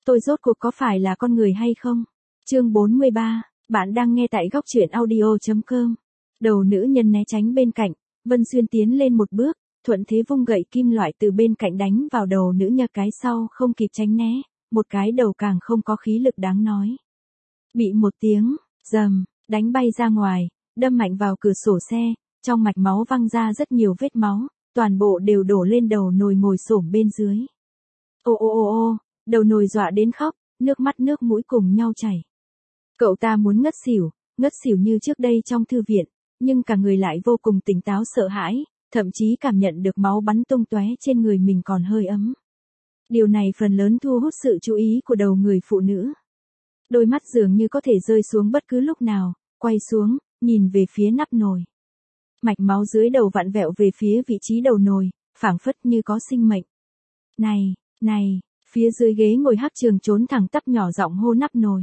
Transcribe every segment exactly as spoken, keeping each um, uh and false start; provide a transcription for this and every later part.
tôi rốt cuộc có phải là con người hay không? Chương bốn mươi ba, bạn đang nghe tại góc truyện audio chấm com. Đầu nữ nhân né tránh bên cạnh, Vân Xuyên tiến lên một bước, thuận thế vung gậy kim loại từ bên cạnh đánh vào đầu nữ nhân, cái sau không kịp tránh né, một cái đầu càng không có khí lực đáng nói. Bị một tiếng, rầm, đánh bay ra ngoài, đâm mạnh vào cửa sổ xe, trong mạch máu văng ra rất nhiều vết máu, toàn bộ đều đổ lên đầu nồi ngồi xổm bên dưới. Ô ô ô ô, đầu nồi dọa đến khóc, nước mắt nước mũi cùng nhau chảy. Cậu ta muốn ngất xỉu, ngất xỉu như trước đây trong thư viện, nhưng cả người lại vô cùng tỉnh táo sợ hãi, thậm chí cảm nhận được máu bắn tung tóe trên người mình còn hơi ấm. Điều này phần lớn thu hút sự chú ý của đầu người phụ nữ. Đôi mắt dường như có thể rơi xuống bất cứ lúc nào, quay xuống, nhìn về phía nắp nồi. Mạch máu dưới đầu vặn vẹo về phía vị trí đầu nồi, phảng phất như có sinh mệnh. Này, này, phía dưới ghế ngồi Hắc Trường trốn thẳng tắp nhỏ giọng hô nắp nồi.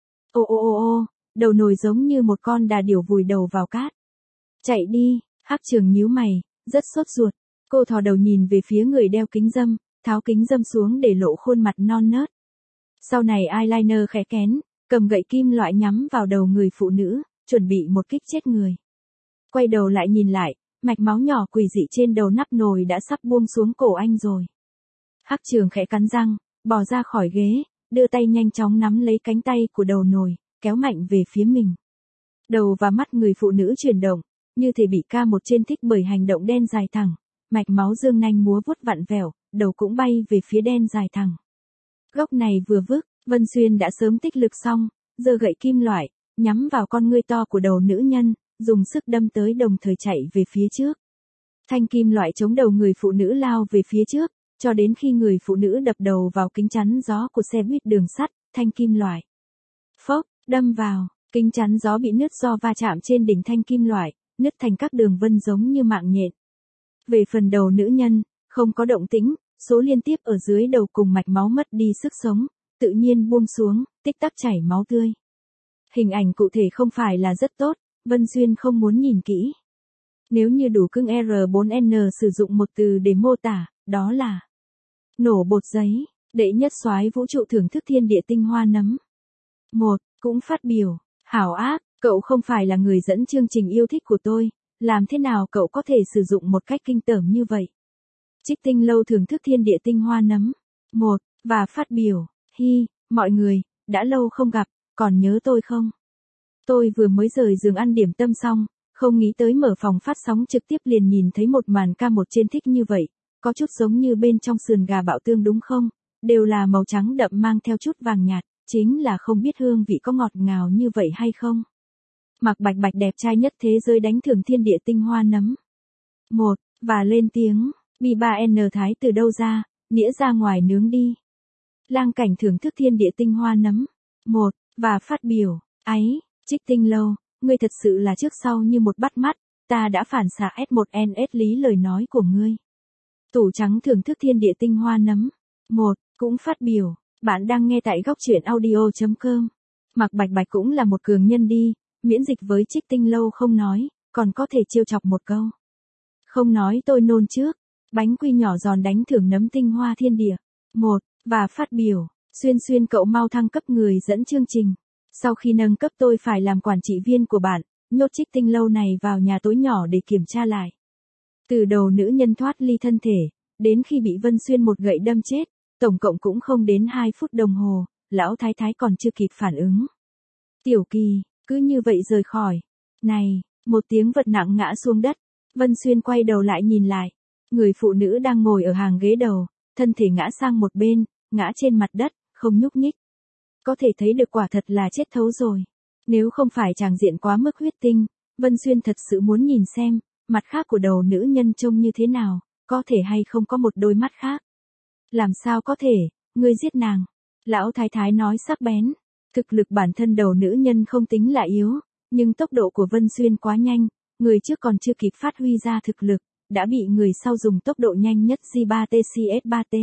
Ô ô ô ô, đầu nồi giống như một con đà điểu vùi đầu vào cát. Chạy đi, Hắc Trường nhíu mày, rất sốt ruột. Cô thò đầu nhìn về phía người đeo kính râm, tháo kính râm xuống để lộ khuôn mặt non nớt. Sau này eyeliner khẽ kén, cầm gậy kim loại nhắm vào đầu người phụ nữ, chuẩn bị một kích chết người. Quay đầu lại nhìn lại, mạch máu nhỏ quỷ dị trên đầu nắp nồi đã sắp buông xuống cổ anh rồi. Hắc Trường khẽ cắn răng, bò ra khỏi ghế, đưa tay nhanh chóng nắm lấy cánh tay của đầu nồi, kéo mạnh về phía mình. Đầu và mắt người phụ nữ chuyển động, như thể bị ca một trên thích bởi hành động đen dài thẳng, mạch máu dương nanh múa vuốt vặn vẹo, đầu cũng bay về phía đen dài thẳng. Góc này vừa vức, Vân Xuyên đã sớm tích lực xong, giơ gậy kim loại, nhắm vào con ngươi to của đầu nữ nhân, dùng sức đâm tới đồng thời chạy về phía trước. Thanh kim loại chống đầu người phụ nữ lao về phía trước, cho đến khi người phụ nữ đập đầu vào kính chắn gió của xe buýt đường sắt, thanh kim loại. Phốc, đâm vào, kính chắn gió bị nứt do va chạm trên đỉnh thanh kim loại, nứt thành các đường vân giống như mạng nhện. Về phần đầu nữ nhân, không có động tĩnh, số liên tiếp ở dưới đầu cùng mạch máu mất đi sức sống, tự nhiên buông xuống, tích tắc chảy máu tươi. Hình ảnh cụ thể không phải là rất tốt, Vân Xuyên không muốn nhìn kỹ. Nếu như đủ cưng R bốn N sử dụng một từ để mô tả, đó là nổ bột giấy, đệ nhất soái vũ trụ thưởng thức thiên địa tinh hoa nấm. Một, cũng phát biểu, hảo ác, cậu không phải là người dẫn chương trình yêu thích của tôi, làm thế nào cậu có thể sử dụng một cách kinh tởm như vậy? Trích Tinh Lâu thưởng thức thiên địa tinh hoa nấm. Một, và phát biểu, hi, mọi người, đã lâu không gặp, còn nhớ tôi không? Tôi vừa mới rời giường ăn điểm tâm xong, không nghĩ tới mở phòng phát sóng trực tiếp liền nhìn thấy một màn ca một trên thích như vậy, có chút giống như bên trong sườn gà bạo tương đúng không? Đều là màu trắng đậm mang theo chút vàng nhạt, chính là không biết hương vị có ngọt ngào như vậy hay không? Mạc Bạch Bạch đẹp trai nhất thế giới đánh thưởng thiên địa tinh hoa nấm. Một, và lên tiếng, Bi ba N thái từ đâu ra, nĩa ra ngoài nướng đi. Lang Cảnh thưởng thức thiên địa tinh hoa nấm. Một, và phát biểu, ấy, Trích Tinh Lâu, ngươi thật sự là trước sau như một bắt mắt, ta đã phản xạ S một N S lý lời nói của ngươi. Tủ Trắng thưởng thức thiên địa tinh hoa nấm. Một, cũng phát biểu, bạn đang nghe tại góc truyện audio chấm com. Mạc Bạch Bạch cũng là một cường nhân đi, miễn dịch với Trích Tinh Lâu không nói, còn có thể trêu chọc một câu. Không nói tôi nôn trước, bánh quy nhỏ giòn đánh thưởng nấm tinh hoa thiên địa. Một, và phát biểu, Xuyên Xuyên cậu mau thăng cấp người dẫn chương trình. Sau khi nâng cấp tôi phải làm quản trị viên của bạn, nhốt Trích Tinh Lâu này vào nhà tối nhỏ để kiểm tra lại. Từ đầu nữ nhân thoát ly thân thể, đến khi bị Vân Xuyên một gậy đâm chết, tổng cộng cũng không đến hai phút đồng hồ, lão thái thái còn chưa kịp phản ứng. Tiểu Kỳ, cứ như vậy rời khỏi. Này, một tiếng vật nặng ngã xuống đất, Vân Xuyên quay đầu lại nhìn lại. Người phụ nữ đang ngồi ở hàng ghế đầu, thân thể ngã sang một bên, ngã trên mặt đất, không nhúc nhích. Có thể thấy được quả thật là chết thấu rồi. Nếu không phải tràng diện quá mức huyết tinh, Vân Xuyên thật sự muốn nhìn xem, mặt khác của đầu nữ nhân trông như thế nào, có thể hay không có một đôi mắt khác. Làm sao có thể, ngươi giết nàng. Lão thái thái nói sắc bén. Thực lực bản thân đầu nữ nhân không tính là yếu, nhưng tốc độ của Vân Xuyên quá nhanh, người trước còn chưa kịp phát huy ra thực lực, đã bị người sau dùng tốc độ nhanh nhất G ba T C S ba T.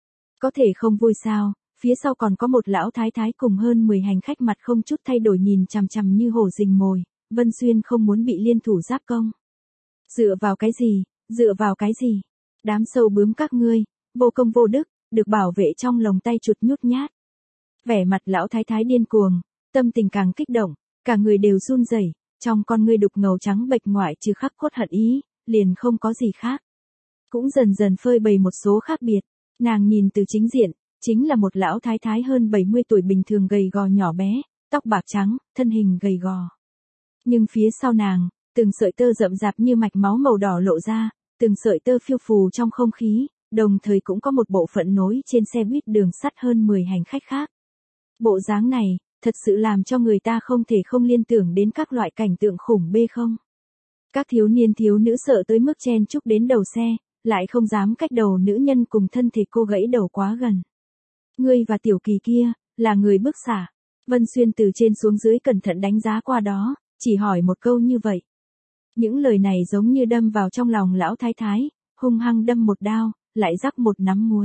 Có thể không vui sao, phía sau còn có một lão thái thái cùng hơn mười hành khách mặt không chút thay đổi nhìn chằm chằm như hổ rình mồi, Vân Xuyên không muốn bị liên thủ giáp công. Dựa vào cái gì, dựa vào cái gì? Đám sâu bướm các ngươi, vô công vô đức, được bảo vệ trong lồng tay chuột nhút nhát. Vẻ mặt lão thái thái điên cuồng, tâm tình càng kích động, cả người đều run rẩy, trong con ngươi đục ngầu trắng bệch ngoại trừ khắc cốt hận ý, liền không có gì khác. Cũng dần dần phơi bày một số khác biệt, nàng nhìn từ chính diện, chính là một lão thái thái hơn bảy mươi tuổi bình thường gầy gò nhỏ bé, tóc bạc trắng, thân hình gầy gò. Nhưng phía sau nàng, từng sợi tơ rậm rạp như mạch máu màu đỏ lộ ra, từng sợi tơ phiêu phù trong không khí, đồng thời cũng có một bộ phận nối trên xe buýt đường sắt hơn mười hành khách khác. Bộ dáng này, thật sự làm cho người ta không thể không liên tưởng đến các loại cảnh tượng khủng bê không. Các thiếu niên thiếu nữ sợ tới mức chen chúc đến đầu xe, lại không dám cách đầu nữ nhân cùng thân thể cô gãy đầu quá gần. Ngươi và tiểu kỳ kia, là người bức xả. Vân Xuyên từ trên xuống dưới cẩn thận đánh giá qua đó, chỉ hỏi một câu như vậy. Những lời này giống như đâm vào trong lòng lão thái thái, hung hăng đâm một đao, lại rắc một nắm muối.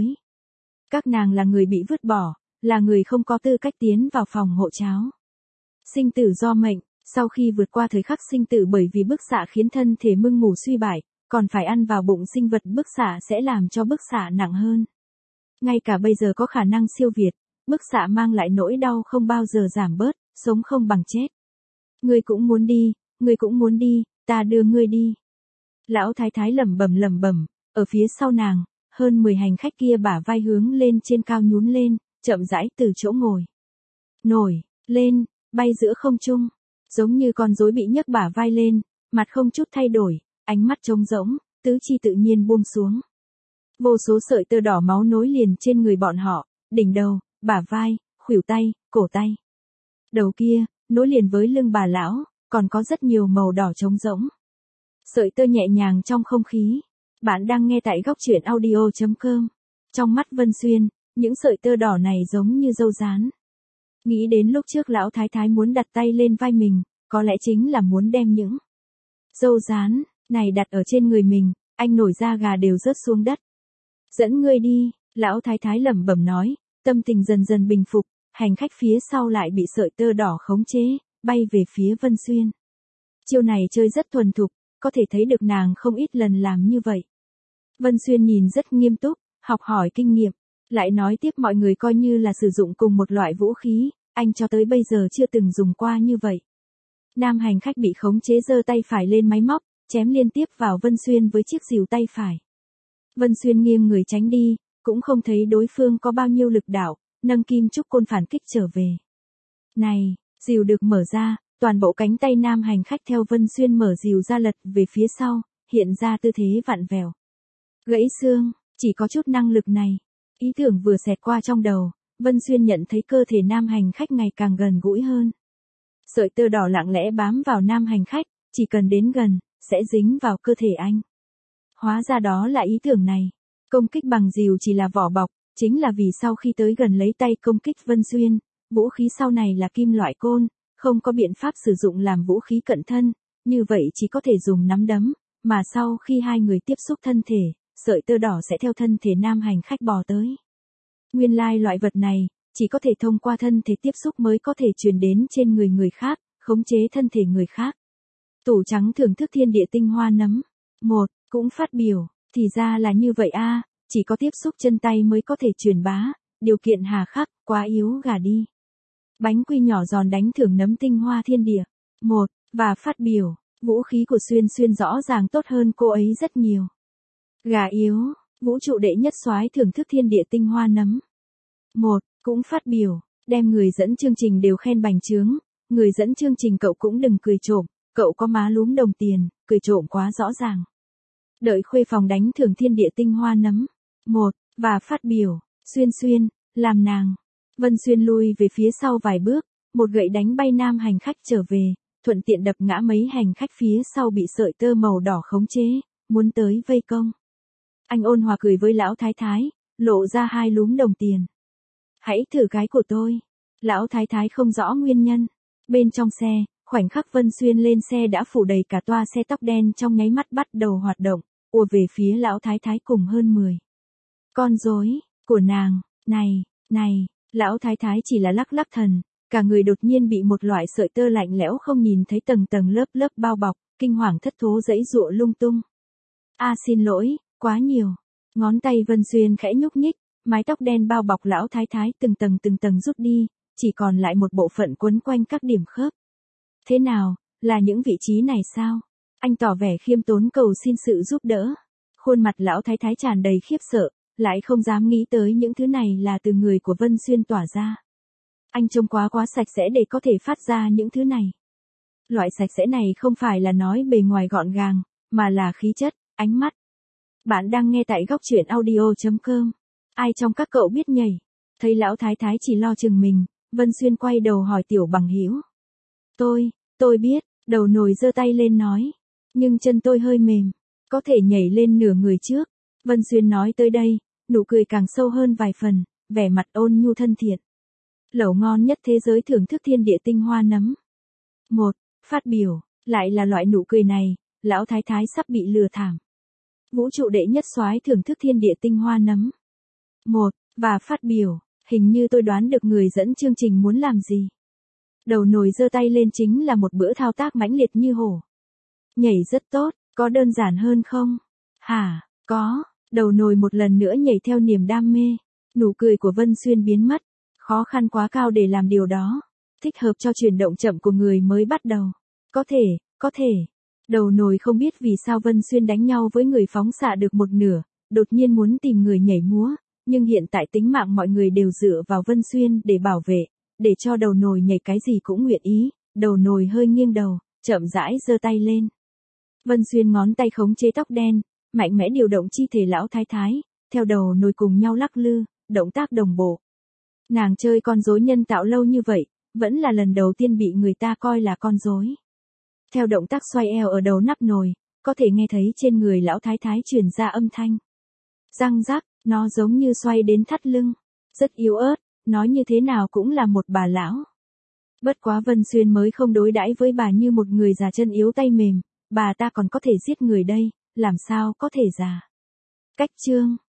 Các nàng là người bị vứt bỏ, là người không có tư cách tiến vào phòng hộ cháo. Sinh tử do mệnh, sau khi vượt qua thời khắc sinh tử bởi vì bức xạ khiến thân thể mưng mủ suy bại, còn phải ăn vào bụng sinh vật bức xạ sẽ làm cho bức xạ nặng hơn. Ngay cả bây giờ có khả năng siêu việt, bức xạ mang lại nỗi đau không bao giờ giảm bớt, sống không bằng chết. Ngươi cũng muốn đi, ngươi cũng muốn đi, ta đưa ngươi đi. Lão thái thái lẩm bẩm lẩm bẩm, ở phía sau nàng, hơn mười hành khách kia bả vai hướng lên trên cao nhún lên, chậm rãi từ chỗ ngồi. Nổi, lên, bay giữa không trung, giống như con rối bị nhấc bả vai lên, mặt không chút thay đổi, ánh mắt trống rỗng, tứ chi tự nhiên buông xuống. Vô số sợi tơ đỏ máu nối liền trên người bọn họ, đỉnh đầu, bả vai, khuỷu tay, cổ tay. Đầu kia, nối liền với lưng bà lão, còn có rất nhiều màu đỏ trống rỗng. Sợi tơ nhẹ nhàng trong không khí. Bạn đang nghe tại góc truyện audio chấm com. Trong mắt Vân Xuyên, những sợi tơ đỏ này giống như dâu rán. Nghĩ đến lúc trước lão thái thái muốn đặt tay lên vai mình, có lẽ chính là muốn đem những dâu rán này đặt ở trên người mình, anh nổi da gà đều rớt xuống đất. Dẫn ngươi đi, lão thái thái lẩm bẩm nói, tâm tình dần dần bình phục, hành khách phía sau lại bị sợi tơ đỏ khống chế, bay về phía Vân Xuyên. Chiêu này chơi rất thuần thục, có thể thấy được nàng không ít lần làm như vậy. Vân Xuyên nhìn rất nghiêm túc, học hỏi kinh nghiệm, lại nói tiếp mọi người coi như là sử dụng cùng một loại vũ khí, anh cho tới bây giờ chưa từng dùng qua như vậy. Nam hành khách bị khống chế giơ tay phải lên máy móc, chém liên tiếp vào Vân Xuyên với chiếc rìu tay phải. Vân Xuyên nghiêng người tránh đi, cũng không thấy đối phương có bao nhiêu lực đạo, nâng kim trúc côn phản kích trở về. Này, rìu được mở ra, toàn bộ cánh tay nam hành khách theo Vân Xuyên mở rìu ra lật về phía sau, hiện ra tư thế vặn vẹo. Gãy xương, chỉ có chút năng lực này. Ý tưởng vừa xẹt qua trong đầu, Vân Xuyên nhận thấy cơ thể nam hành khách ngày càng gần gũi hơn. Sợi tơ đỏ lặng lẽ bám vào nam hành khách, chỉ cần đến gần, sẽ dính vào cơ thể anh. Hóa ra đó là ý tưởng này. Công kích bằng rìu chỉ là vỏ bọc, chính là vì sau khi tới gần lấy tay công kích Vân Xuyên, vũ khí sau này là kim loại côn, không có biện pháp sử dụng làm vũ khí cận thân, như vậy chỉ có thể dùng nắm đấm, mà sau khi hai người tiếp xúc thân thể, sợi tơ đỏ sẽ theo thân thể nam hành khách bò tới. Nguyên lai loại vật này, chỉ có thể thông qua thân thể tiếp xúc mới có thể truyền đến trên người người khác, khống chế thân thể người khác. Tủ trắng thưởng thức thiên địa tinh hoa nấm. Một, cũng phát biểu, thì ra là như vậy a, chỉ có tiếp xúc chân tay mới có thể truyền bá, điều kiện hà khắc, quá yếu gà đi. Bánh quy nhỏ giòn đánh thưởng nấm tinh hoa thiên địa. Một, và phát biểu, vũ khí của Xuyên Xuyên rõ ràng tốt hơn cô ấy rất nhiều. Gà yếu, vũ trụ đệ nhất soái thưởng thức thiên địa tinh hoa nấm. Một, cũng phát biểu, đem người dẫn chương trình đều khen bành trướng, người dẫn chương trình cậu cũng đừng cười trộm, cậu có má lúm đồng tiền, cười trộm quá rõ ràng. Đợi khuê phòng đánh thưởng thiên địa tinh hoa nấm. Một, và phát biểu, Xuyên Xuyên, làm nàng. Vân Xuyên lui về phía sau vài bước, một gậy đánh bay nam hành khách trở về, thuận tiện đập ngã mấy hành khách phía sau bị sợi tơ màu đỏ khống chế, muốn tới vây công. Anh ôn hòa cười với lão thái thái, lộ ra hai lúm đồng tiền. Hãy thử cái của tôi. Lão thái thái không rõ nguyên nhân. Bên trong xe, khoảnh khắc Vân Xuyên lên xe đã phủ đầy cả toa xe tóc đen trong nháy mắt bắt đầu hoạt động, ùa về phía lão thái thái cùng hơn mười con rối của nàng. Này, này, lão thái thái chỉ là lắc lắc thần, cả người đột nhiên bị một loại sợi tơ lạnh lẽo không nhìn thấy tầng tầng lớp lớp bao bọc, kinh hoàng thất thố giãy giụa lung tung. A xin lỗi, quá nhiều. Ngón tay Vân Xuyên khẽ nhúc nhích, Mái tóc đen bao bọc lão thái thái từng tầng từng tầng rút đi, chỉ còn lại một bộ phận quấn quanh các điểm khớp. Thế nào, là những vị trí này sao? Anh tỏ vẻ khiêm tốn cầu xin sự giúp đỡ. Khuôn mặt lão thái thái tràn đầy khiếp sợ, lại không dám nghĩ tới những thứ này là từ người của Vân Xuyên tỏa ra. Anh trông quá quá sạch sẽ để có thể phát ra những thứ này. Loại sạch sẽ này không phải là nói bề ngoài gọn gàng, mà là khí chất, ánh mắt. Bạn đang nghe tại góc truyện audio chấm com. Ai trong các cậu biết nhảy? Thấy lão thái thái chỉ lo chừng mình, Vân Xuyên quay đầu hỏi Tiểu Bằng Hữu. Tôi, tôi biết, đầu nồi giơ tay lên nói. Nhưng chân tôi hơi mềm, có thể nhảy lên nửa người trước. Vân Xuyên nói tới đây, nụ cười càng sâu hơn vài phần, vẻ mặt ôn nhu thân thiện. Lẩu ngon nhất thế giới thưởng thức thiên địa tinh hoa nấm. Một, phát biểu, lại là loại nụ cười này, lão thái thái sắp bị lừa thảm. Vũ trụ đệ nhất soái thưởng thức thiên địa tinh hoa nấm. Một, và phát biểu, hình như tôi đoán được người dẫn chương trình muốn làm gì. Đầu nồi giơ tay lên chính là một bữa thao tác mãnh liệt như hổ. Nhảy rất tốt, có đơn giản hơn không? Hả, có, đầu nồi một lần nữa nhảy theo niềm đam mê. Nụ cười của Vân Xuyên biến mất, khó khăn quá cao để làm điều đó. Thích hợp cho chuyển động chậm của người mới bắt đầu. Có thể, có thể. Đầu nồi không biết vì sao Vân Xuyên đánh nhau với người phóng xạ được một nửa, đột nhiên muốn tìm người nhảy múa, nhưng hiện tại tính mạng mọi người đều dựa vào Vân Xuyên để bảo vệ, để cho đầu nồi nhảy cái gì cũng nguyện ý. Đầu nồi hơi nghiêng đầu, chậm rãi giơ tay lên. Vân Xuyên ngón tay khống chế tóc đen, mạnh mẽ điều động chi thể lão thái thái, theo đầu nồi cùng nhau lắc lư, động tác đồng bộ. Nàng chơi con rối nhân tạo lâu như vậy, vẫn là lần đầu tiên bị người ta coi là con rối. Theo động tác xoay eo ở đầu nắp nồi, có thể nghe thấy trên người lão thái thái truyền ra âm thanh. Răng rắc, nó giống như xoay đến thắt lưng. Rất yếu ớt, nói như thế nào cũng là một bà lão. Bất quá Vân Xuyên mới không đối đãi với bà như một người già chân yếu tay mềm, bà ta còn có thể giết người đây, làm sao có thể già. Cách chương